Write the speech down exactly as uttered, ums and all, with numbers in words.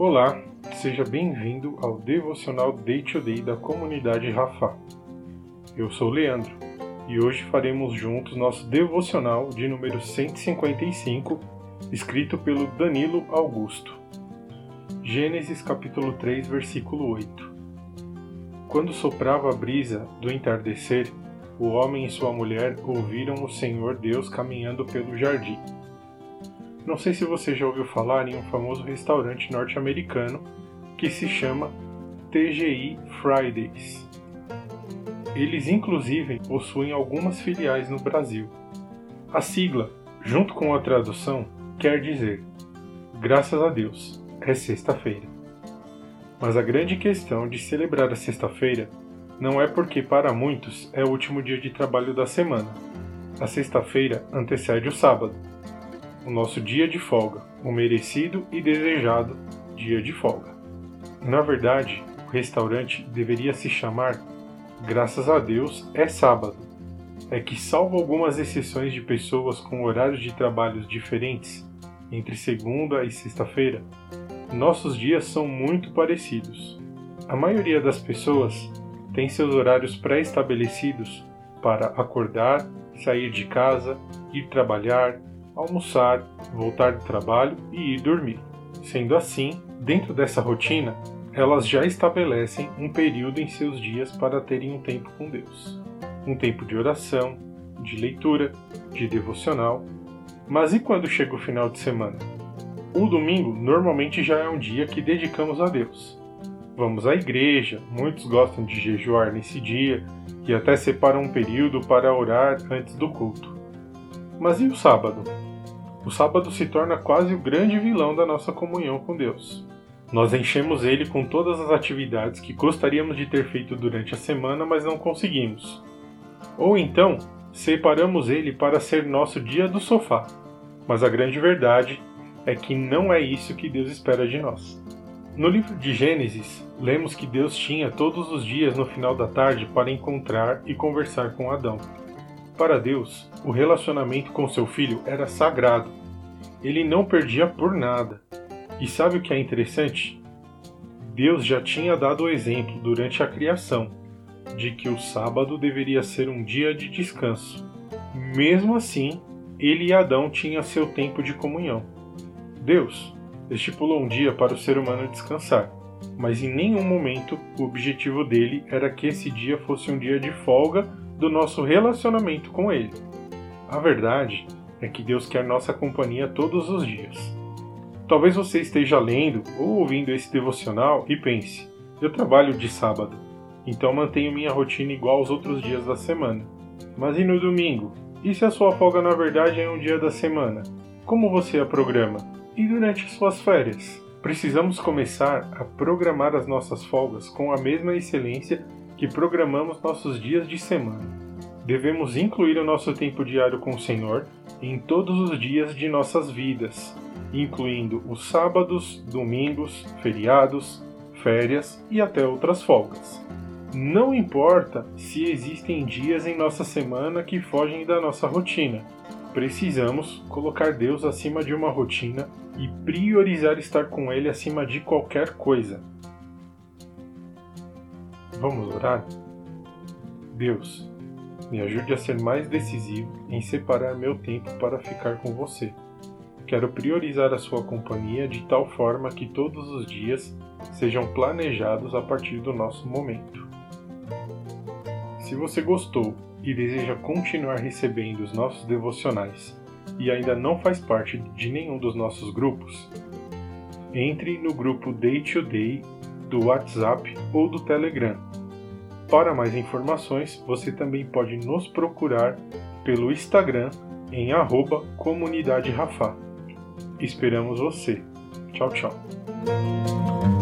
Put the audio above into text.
Olá, seja bem-vindo ao Devocional Day to Day da comunidade Rafá. Eu sou o Leandro e hoje faremos juntos nosso devocional de número cento e cinquenta e cinco, escrito pelo Danilo Augusto. Gênesis capítulo três, versículo oito. Quando soprava a brisa do entardecer, o homem e sua mulher ouviram o Senhor Deus caminhando pelo jardim. Não sei se você já ouviu falar em um famoso restaurante norte-americano que se chama T G I Fridays. Eles inclusive possuem algumas filiais no Brasil. A sigla, junto com a tradução, quer dizer: graças a Deus, é sexta-feira. Mas a grande questão de celebrar a sexta-feira não é porque para muitos é o último dia de trabalho da semana. A sexta-feira antecede o sábado, o nosso dia de folga, o merecido e desejado dia de folga. Na verdade, o restaurante deveria se chamar Graças a Deus é sábado. É que, salvo algumas exceções de pessoas com horários de trabalhos diferentes entre segunda e sexta-feira, nossos dias são muito parecidos. A maioria das pessoas tem seus horários pré-estabelecidos para acordar, sair de casa, ir trabalhar, almoçar, voltar do trabalho e ir dormir. Sendo assim, dentro dessa rotina, elas já estabelecem um período em seus dias para terem um tempo com Deus. Um tempo de oração, de leitura, de devocional. Mas e quando chega o final de semana? O domingo normalmente já é um dia que dedicamos a Deus. Vamos à igreja, muitos gostam de jejuar nesse dia e até separam um período para orar antes do culto. Mas e o sábado? O sábado se torna quase o grande vilão da nossa comunhão com Deus. Nós enchemos ele com todas as atividades que gostaríamos de ter feito durante a semana, mas não conseguimos. Ou então, separamos ele para ser nosso dia do sofá. Mas a grande verdade é que não é isso que Deus espera de nós. No livro de Gênesis, lemos que Deus tinha todos os dias no final da tarde para encontrar e conversar com Adão. Para Deus, o relacionamento com seu filho era sagrado. Ele não perdia por nada. E sabe o que é interessante? Deus já tinha dado o exemplo durante a criação de que o sábado deveria ser um dia de descanso. Mesmo assim, ele e Adão tinham seu tempo de comunhão. Deus estipulou um dia para o ser humano descansar, mas em nenhum momento o objetivo dele era que esse dia fosse um dia de folga do nosso relacionamento com ele. A verdade é que Deus quer nossa companhia todos os dias. Talvez você esteja lendo ou ouvindo esse devocional e pense: eu trabalho de sábado, então mantenho minha rotina igual aos outros dias da semana. Mas e no domingo? E se a sua folga na verdade é um dia da semana? Como você a programa? E durante as suas férias? Precisamos começar a programar as nossas folgas com a mesma excelência que programamos nossos dias de semana. Devemos incluir o nosso tempo diário com o Senhor em todos os dias de nossas vidas, incluindo os sábados, domingos, feriados, férias e até outras folgas. Não importa se existem dias em nossa semana que fogem da nossa rotina. Precisamos colocar Deus acima de uma rotina e priorizar estar com Ele acima de qualquer coisa. Vamos orar? Deus, me ajude a ser mais decisivo em separar meu tempo para ficar com você. Quero priorizar a sua companhia de tal forma que todos os dias sejam planejados a partir do nosso momento. Se você gostou e deseja continuar recebendo os nossos devocionais e ainda não faz parte de nenhum dos nossos grupos, entre no grupo Day to Day do WhatsApp ou do Telegram. Para mais informações, você também pode nos procurar pelo Instagram em arroba comunidade Rafá. Esperamos você. Tchau, tchau.